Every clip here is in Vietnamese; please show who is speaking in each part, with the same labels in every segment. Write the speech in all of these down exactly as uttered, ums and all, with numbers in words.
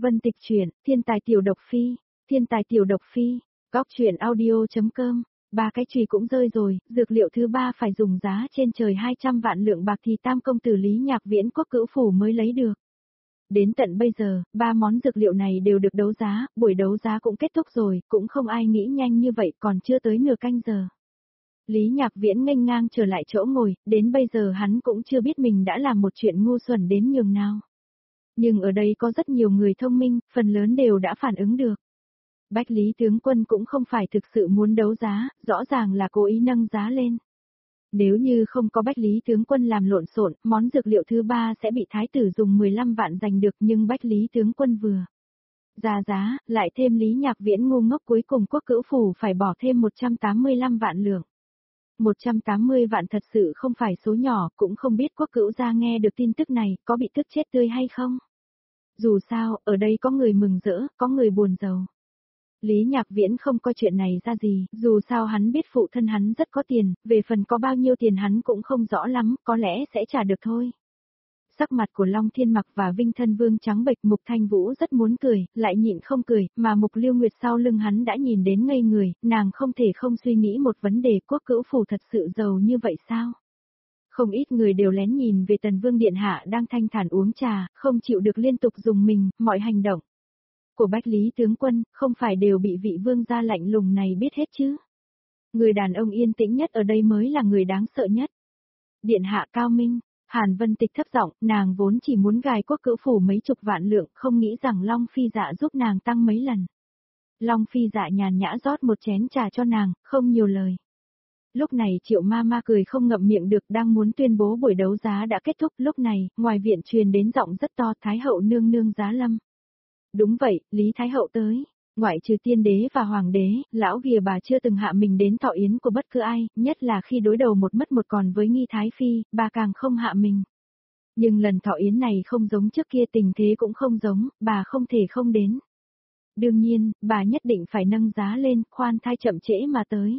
Speaker 1: Vân Tịch truyện, Thiên tài tiểu độc phi, Thiên tài tiểu độc phi, góc truyện audio.com, ba cái chùy cũng rơi rồi, dược liệu thứ ba phải dùng giá trên trời hai trăm vạn lượng bạc thì tam công tử Lý Nhạc Viễn Quốc Cữu Phủ mới lấy được. Đến tận bây giờ, ba món dược liệu này đều được đấu giá, buổi đấu giá cũng kết thúc rồi, cũng không ai nghĩ nhanh như vậy, còn chưa tới nửa canh giờ. Lý Nhạc Viễn nghênh ngang trở lại chỗ ngồi, đến bây giờ hắn cũng chưa biết mình đã làm một chuyện ngu xuẩn đến nhường nào. Nhưng ở đây có rất nhiều người thông minh, phần lớn đều đã phản ứng được. Bách Lý tướng quân cũng không phải thực sự muốn đấu giá, rõ ràng là cố ý nâng giá lên. Nếu như không có Bách Lý tướng quân làm lộn xộn, món dược liệu thứ ba sẽ bị thái tử dùng mười lăm vạn giành được, nhưng Bách Lý tướng quân vừa ra giá, lại thêm Lý Nhạc Viễn ngu ngốc, cuối cùng Quốc Cữu Phủ phải bỏ thêm một trăm tám mươi lăm vạn lượng. một trăm tám mươi vạn thật sự không phải số nhỏ, cũng không biết Quốc Cữu gia nghe được tin tức này, có bị tức chết tươi hay không. Dù sao, ở đây có người mừng rỡ, có người buồn rầu. Lý Nhạc Viễn không coi chuyện này ra gì, dù sao hắn biết phụ thân hắn rất có tiền, về phần có bao nhiêu tiền hắn cũng không rõ lắm, có lẽ sẽ trả được thôi. Sắc mặt của Long Thiên Mặc và Vinh Thân Vương trắng bệch, Mục Thanh Vũ rất muốn cười, lại nhịn không cười, mà Mục Lưu Nguyệt sau lưng hắn đã nhìn đến ngây người, nàng không thể không suy nghĩ một vấn đề, Quốc Cữu Phủ thật sự giàu như vậy sao? Không ít người đều lén nhìn về Tần Vương Điện Hạ đang thanh thản uống trà, không chịu được liên tục dùng mình, mọi hành động của Bách Lý tướng quân, không phải đều bị vị vương gia lạnh lùng này biết hết chứ. Người đàn ông yên tĩnh nhất ở đây mới là người đáng sợ nhất. Điện Hạ cao minh, Hàn Vân Tịch thấp giọng, nàng vốn chỉ muốn gài Quốc Cữu Phủ mấy chục vạn lượng, không nghĩ rằng Long Phi Dạ giúp nàng tăng mấy lần. Long Phi Dạ nhàn nhã rót một chén trà cho nàng, không nhiều lời. Lúc này Triệu Ma Ma cười không ngậm miệng được, đang muốn tuyên bố buổi đấu giá đã kết thúc, lúc này, ngoài viện truyền đến giọng rất to, Thái hậu nương nương giá lâm. Đúng vậy, Lý Thái hậu tới. Ngoại trừ tiên đế và hoàng đế, lão gìa bà chưa từng hạ mình đến thọ yến của bất cứ ai, nhất là khi đối đầu một mất một còn với Nghi Thái Phi, bà càng không hạ mình. Nhưng lần thọ yến này không giống trước kia, tình thế cũng không giống, bà không thể không đến. Đương nhiên, bà nhất định phải nâng giá lên, khoan thai chậm trễ mà tới.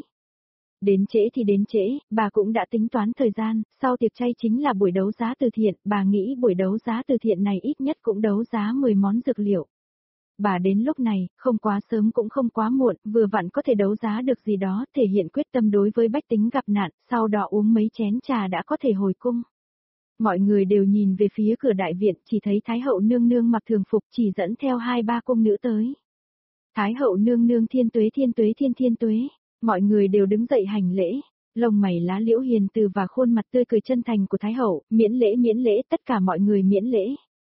Speaker 1: Đến trễ thì đến trễ, bà cũng đã tính toán thời gian, sau tiệc chay chính là buổi đấu giá từ thiện, bà nghĩ buổi đấu giá từ thiện này ít nhất cũng đấu giá mười món dược liệu. Bà đến lúc này, không quá sớm cũng không quá muộn, vừa vặn có thể đấu giá được gì đó, thể hiện quyết tâm đối với bách tính gặp nạn, sau đó uống mấy chén trà đã có thể hồi cung. Mọi người đều nhìn về phía cửa đại viện, chỉ thấy Thái hậu nương nương mặc thường phục chỉ dẫn theo hai ba cung nữ tới. Thái hậu nương nương thiên tuế thiên tuế thiên thiên tuế, mọi người đều đứng dậy hành lễ. Lông mày lá liễu hiền từ và khuôn mặt tươi cười chân thành của Thái hậu, miễn lễ miễn lễ, tất cả mọi người miễn lễ.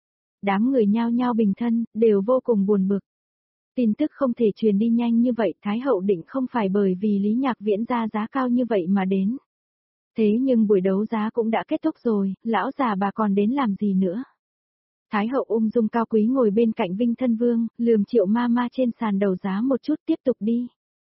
Speaker 1: Đám người nhao nhao bình thân, đều vô cùng buồn bực. Tin tức không thể truyền đi nhanh như vậy, Thái hậu định không phải bởi vì Lý Nhạc Viễn ra giá cao như vậy mà đến. Thế nhưng buổi đấu giá cũng đã kết thúc rồi, lão già bà còn đến làm gì nữa? Thái hậu ung dung cao quý ngồi bên cạnh Vinh Thân Vương, lườm Triệu Ma Ma trên sàn đấu giá một chút, tiếp tục đi.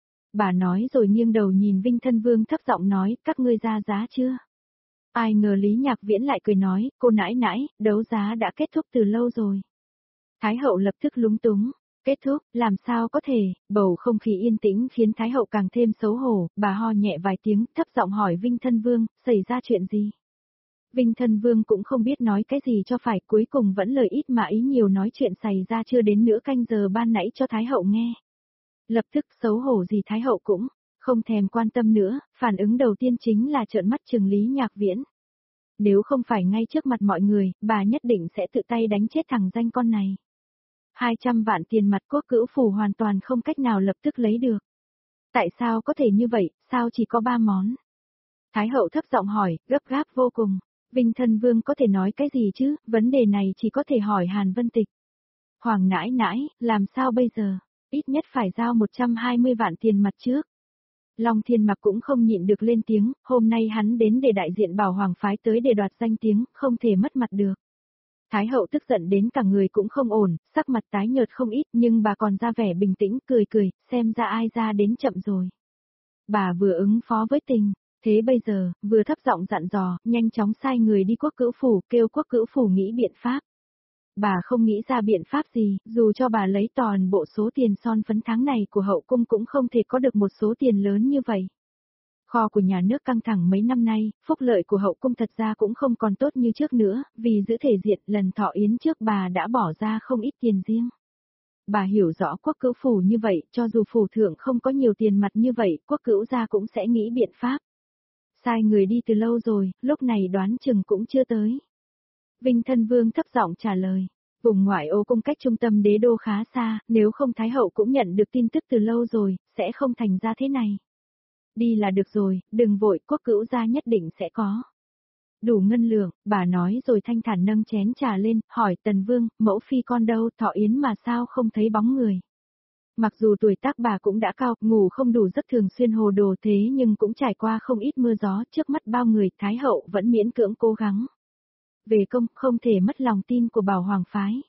Speaker 1: Bà nói rồi nghiêng đầu nhìn Vinh Thân Vương thấp giọng nói, các ngươi ra giá chưa? Ai ngờ Lý Nhạc Viễn lại cười nói, cô nãi nãi, đấu giá đã kết thúc từ lâu rồi. Thái hậu lập tức lúng túng, kết thúc, làm sao có thể, bầu không khí yên tĩnh khiến Thái hậu càng thêm xấu hổ, bà ho nhẹ vài tiếng, thấp giọng hỏi Vinh Thân Vương, xảy ra chuyện gì? Vinh Thân Vương cũng không biết nói cái gì cho phải, cuối cùng vẫn lời ít mà ý nhiều nói chuyện xảy ra chưa đến nửa canh giờ ban nãy cho Thái hậu nghe. Lập tức xấu hổ gì Thái hậu cũng không thèm quan tâm nữa, phản ứng đầu tiên chính là trợn mắt trừng Lý Nhạc Viễn. Nếu không phải ngay trước mặt mọi người, bà nhất định sẽ tự tay đánh chết thằng danh con này. hai trăm vạn tiền mặt Quốc Cữu Phủ hoàn toàn không cách nào lập tức lấy được. Tại sao có thể như vậy, sao chỉ có ba món? Thái hậu thấp giọng hỏi, gấp gáp vô cùng. Vinh Thân Vương có thể nói cái gì chứ, vấn đề này chỉ có thể hỏi Hàn Vân Tịch. Hoàng nãi nãi, làm sao bây giờ? Ít nhất phải giao một trăm hai mươi vạn tiền mặt trước. Long Thiên Mặc cũng không nhịn được lên tiếng, hôm nay hắn đến để đại diện Bảo Hoàng phái tới để đoạt danh tiếng, không thể mất mặt được. Thái hậu tức giận đến cả người cũng không ổn, sắc mặt tái nhợt không ít, nhưng bà còn ra vẻ bình tĩnh, cười cười, xem ra ai ra đến chậm rồi. Bà vừa ứng phó với tình, thế bây giờ, vừa thấp giọng dặn dò, nhanh chóng sai người đi Quốc Cữu Phủ, kêu Quốc Cữu Phủ nghĩ biện pháp. Bà không nghĩ ra biện pháp gì, dù cho bà lấy toàn bộ số tiền son phấn tháng này của hậu cung cũng không thể có được một số tiền lớn như vậy. Kho của nhà nước căng thẳng mấy năm nay, phúc lợi của hậu cung thật ra cũng không còn tốt như trước nữa, vì giữ thể diện lần thọ yến trước bà đã bỏ ra không ít tiền riêng. bà hiểu rõ quốc cữu phủ như vậy, cho dù phủ thượng không có nhiều tiền mặt như vậy, quốc cữu gia cũng sẽ nghĩ biện pháp. Sai người đi từ lâu rồi, lúc này đoán chừng cũng chưa tới. Vinh Thân Vương thấp giọng trả lời. Vùng ngoại ô cung cách trung tâm đế đô khá xa, nếu không Thái hậu cũng nhận được tin tức từ lâu rồi, sẽ không thành ra thế này. Đi là được rồi, đừng vội, quốc cữu gia nhất định sẽ có. Đủ ngân lượng, bà nói rồi thanh thản nâng chén trà lên, hỏi Tần Vương, mẫu phi con đâu, thọ yến mà sao không thấy bóng người. Mặc dù tuổi tác bà cũng đã cao, ngủ không đủ rất thường xuyên hồ đồ thế nhưng cũng trải qua không ít mưa gió, trước mắt bao người, Thái hậu vẫn miễn cưỡng cố gắng. Về công, không thể mất lòng tin của Bảo Hoàng phái.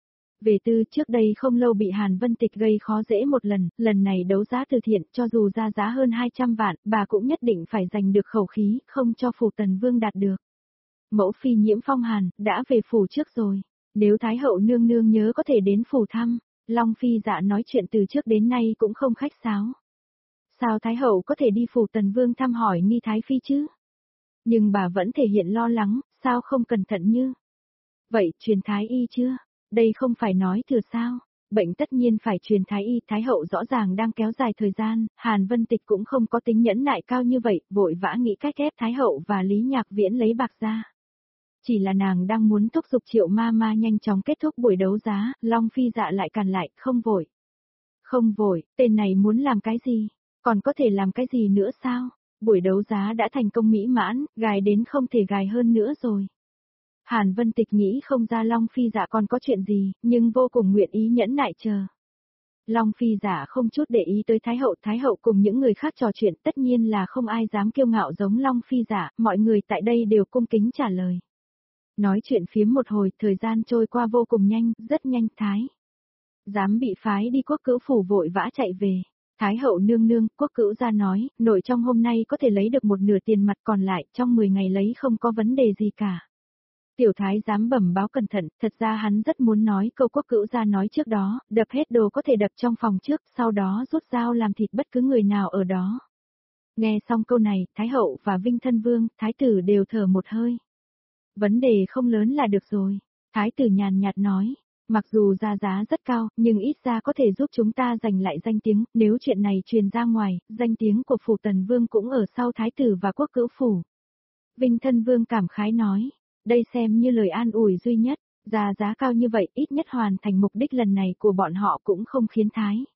Speaker 1: Về tư, trước đây không lâu bị Hàn Vân Tịch gây khó dễ một lần, lần này đấu giá từ thiện, cho dù ra giá hơn hai trăm vạn, bà cũng nhất định phải giành được khẩu khí, không cho phủ Tần Vương đạt được. Mẫu phi Nhiễm Phong Hàn, đã về phủ trước rồi. Nếu Thái hậu nương nương nhớ có thể đến phủ thăm, Long Phi Dạ nói chuyện từ trước đến nay cũng không khách sáo. Sao Thái hậu có thể đi phủ Tần Vương thăm hỏi nghi Thái Phi chứ? Nhưng bà vẫn thể hiện lo lắng, sao không cẩn thận như. Vậy, truyền Thái y chưa? Đây không phải nói thừa sao? Bệnh tất nhiên phải truyền Thái y, Thái hậu rõ ràng đang kéo dài thời gian, Hàn Vân Tịch cũng không có tính nhẫn nại cao như vậy, vội vã nghĩ cách ép Thái hậu và Lý Nhạc Viễn lấy bạc ra. Chỉ là nàng đang muốn thúc giục Triệu ma ma nhanh chóng kết thúc buổi đấu giá, Long Phi Dạ lại cản lại, không vội. Không vội, tên này muốn làm cái gì? Còn có thể làm cái gì nữa sao? Buổi đấu giá đã thành công mỹ mãn, gài đến không thể gài hơn nữa rồi. Hàn Vân Tịch nghĩ không ra Long Phi Dạ còn có chuyện gì, nhưng vô cùng nguyện ý nhẫn nại chờ. Long Phi Dạ không chút để ý tới Thái hậu, Thái hậu cùng những người khác trò chuyện, tất nhiên là không ai dám kiêu ngạo giống Long Phi Dạ, mọi người tại đây đều cung kính trả lời. Nói chuyện phiếm một hồi, thời gian trôi qua vô cùng nhanh, rất nhanh. Thái dám bị phái đi quốc cữu phủ vội vã chạy về. Thái hậu nương nương, quốc cữu gia nói, nội trong hôm nay có thể lấy được một nửa tiền mặt, còn lại trong mười ngày lấy không có vấn đề gì cả. Tiểu thái giám bẩm báo cẩn thận, thật ra hắn rất muốn nói câu quốc cữu gia nói trước đó, đập hết đồ có thể đập trong phòng trước, sau đó rút dao làm thịt bất cứ người nào ở đó. Nghe xong câu này, Thái hậu và Vinh Thân Vương, Thái tử đều thở một hơi. Vấn đề không lớn là được rồi. Thái tử nhàn nhạt nói, mặc dù ra giá rất cao, nhưng ít ra có thể giúp chúng ta giành lại danh tiếng, nếu chuyện này truyền ra ngoài, danh tiếng của phủ Tần Vương cũng ở sau Thái tử và quốc cữu phủ. Vinh Thân Vương cảm khái nói, đây xem như lời an ủi duy nhất, ra giá cao như vậy ít nhất hoàn thành mục đích lần này của bọn họ cũng không khiến Thái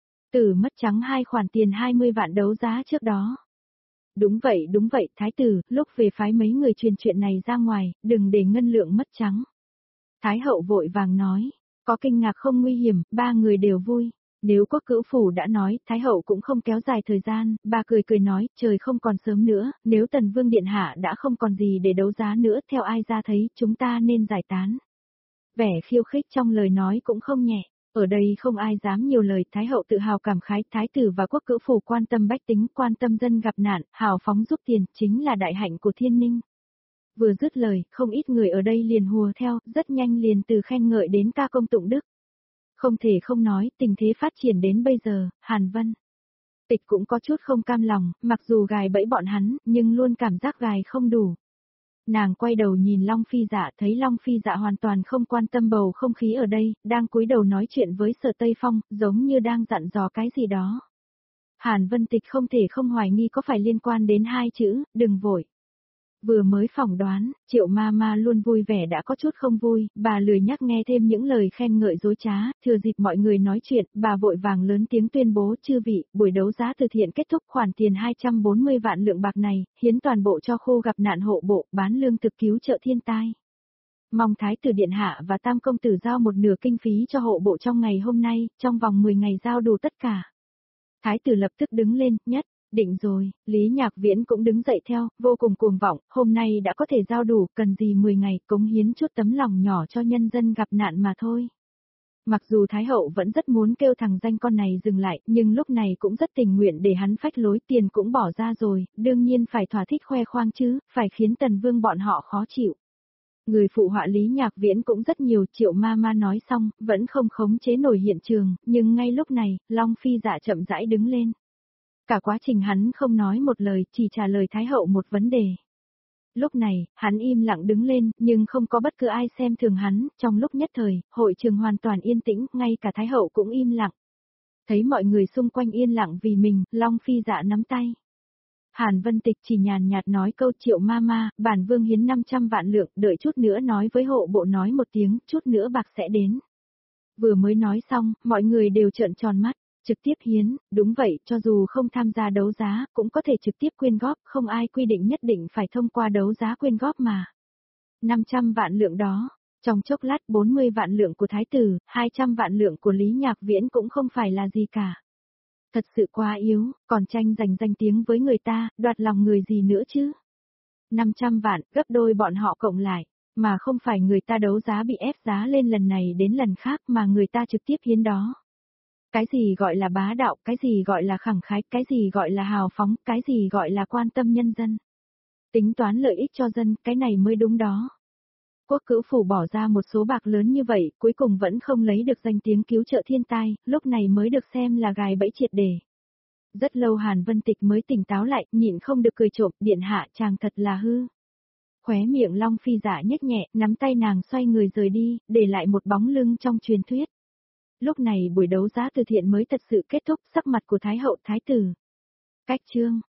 Speaker 1: tử mất trắng hai khoản tiền hai mươi vạn đấu giá trước đó. Đúng vậy đúng vậy, Thái tử, lúc về phái mấy người truyền chuyện này ra ngoài, đừng để ngân lượng mất trắng. Thái hậu vội vàng nói, có kinh ngạc không nguy hiểm, ba người đều vui. Nếu quốc cữu phủ đã nói, Thái hậu cũng không kéo dài thời gian, bà cười cười nói, trời không còn sớm nữa, nếu Tần Vương Điện Hạ đã không còn gì để đấu giá nữa, theo ai ra thấy, chúng ta nên giải tán. Vẻ khiêu khích trong lời nói cũng không nhẹ. Ở đây không ai dám nhiều lời, Thái hậu tự hào cảm khái, Thái tử và quốc cữu phủ quan tâm bách tính, quan tâm dân gặp nạn, hào phóng giúp tiền, chính là đại hạnh của thiên ninh. Vừa dứt lời, không ít người ở đây liền hùa theo, rất nhanh liền từ khen ngợi đến ca công tụng đức. Không thể không nói, tình thế phát triển đến bây giờ, Hàn Vân Tịch cũng có chút không cam lòng, mặc dù gài bẫy bọn hắn, nhưng luôn cảm giác gài không đủ. Nàng quay đầu nhìn Long Phi Dạ, thấy Long Phi Dạ hoàn toàn không quan tâm bầu không khí ở đây, đang cúi đầu nói chuyện với Sở Tây Phong, giống như đang dặn dò cái gì đó. Hàn Vân Tịch không thể không hoài nghi có phải liên quan đến hai chữ, đừng vội. Vừa mới phỏng đoán, Triệu ma ma luôn vui vẻ đã có chút không vui, bà lười nhắc nghe thêm những lời khen ngợi dối trá, thừa dịp mọi người nói chuyện, bà vội vàng lớn tiếng tuyên bố, chư vị, buổi đấu giá từ thiện kết thúc, khoản tiền hai trăm bốn mươi vạn lượng bạc này, hiến toàn bộ cho khu gặp nạn hộ bộ, bán lương thực cứu trợ thiên tai. Mong Thái tử Điện Hạ và Tam Công Tử giao một nửa kinh phí cho hộ bộ trong ngày hôm nay, trong vòng mười ngày giao đủ tất cả. Thái tử lập tức đứng lên, nhất. Định rồi, Lý Nhạc Viễn cũng đứng dậy theo, vô cùng cuồng vọng, hôm nay đã có thể giao đủ, cần gì mười ngày, cống hiến chút tấm lòng nhỏ cho nhân dân gặp nạn mà thôi. Mặc dù Thái hậu vẫn rất muốn kêu thằng danh con này dừng lại, nhưng lúc này cũng rất tình nguyện để hắn phách lối, tiền cũng bỏ ra rồi, đương nhiên phải thỏa thích khoe khoang chứ, phải khiến Tần Vương bọn họ khó chịu. Người phụ họa Lý Nhạc Viễn cũng rất nhiều, Triệu ma ma nói xong, vẫn không khống chế nổi hiện trường, nhưng ngay lúc này, Long Phi Dạ chậm rãi đứng lên. Cả quá trình hắn không nói một lời, chỉ trả lời Thái hậu một vấn đề. Lúc này, hắn im lặng đứng lên, nhưng không có bất cứ ai xem thường hắn, trong lúc nhất thời, hội trường hoàn toàn yên tĩnh, ngay cả Thái hậu cũng im lặng. Thấy mọi người xung quanh yên lặng vì mình, Long Phi Dạ nắm tay. Hàn Vân Tịch chỉ nhàn nhạt nói câu Triệu ma ma, bản vương hiến năm trăm vạn lượng, đợi chút nữa nói với hộ bộ nói một tiếng, chút nữa bạc sẽ đến. Vừa mới nói xong, mọi người đều trợn tròn mắt, trực tiếp hiến, đúng vậy, cho dù không tham gia đấu giá, cũng có thể trực tiếp quyên góp, không ai quy định nhất định phải thông qua đấu giá quyên góp mà. năm trăm vạn lượng đó, trong chốc lát bốn mươi vạn lượng của Thái tử, hai trăm vạn lượng của Lý Nhạc Viễn cũng không phải là gì cả. Thật sự quá yếu, còn tranh giành danh tiếng với người ta, đoạt lòng người gì nữa chứ. năm trăm vạn, gấp đôi bọn họ cộng lại, mà không phải người ta đấu giá bị ép giá lên lần này đến lần khác mà người ta trực tiếp hiến đó. Cái gì gọi là bá đạo, cái gì gọi là khẳng khái, cái gì gọi là hào phóng, cái gì gọi là quan tâm nhân dân. Tính toán lợi ích cho dân, cái này mới đúng đó. Quốc cữu phủ bỏ ra một số bạc lớn như vậy, cuối cùng vẫn không lấy được danh tiếng cứu trợ thiên tai, lúc này mới được xem là gài bẫy triệt để. Rất lâu Hàn Vân Tịch mới tỉnh táo lại, nhịn không được cười trộm, điện hạ chàng thật là hư. Khóe miệng Long Phi Dạ nhếch nhẹ, nắm tay nàng xoay người rời đi, để lại một bóng lưng trong truyền thuyết. Lúc này buổi đấu giá từ thiện mới thật sự kết thúc, sắc mặt của Thái hậu Thái tử. Cách chương.